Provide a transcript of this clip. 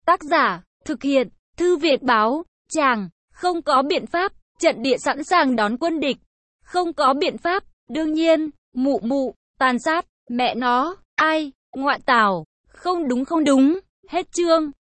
Tác giả, thực hiện, Thư viện báo, chàng, không có biện pháp, trận địa sẵn sàng đón quân địch. Không có biện pháp, đương nhiên, mụ mụ, tàn sát, mẹ nó, ai, ngoại tảo, không đúng, hết chương.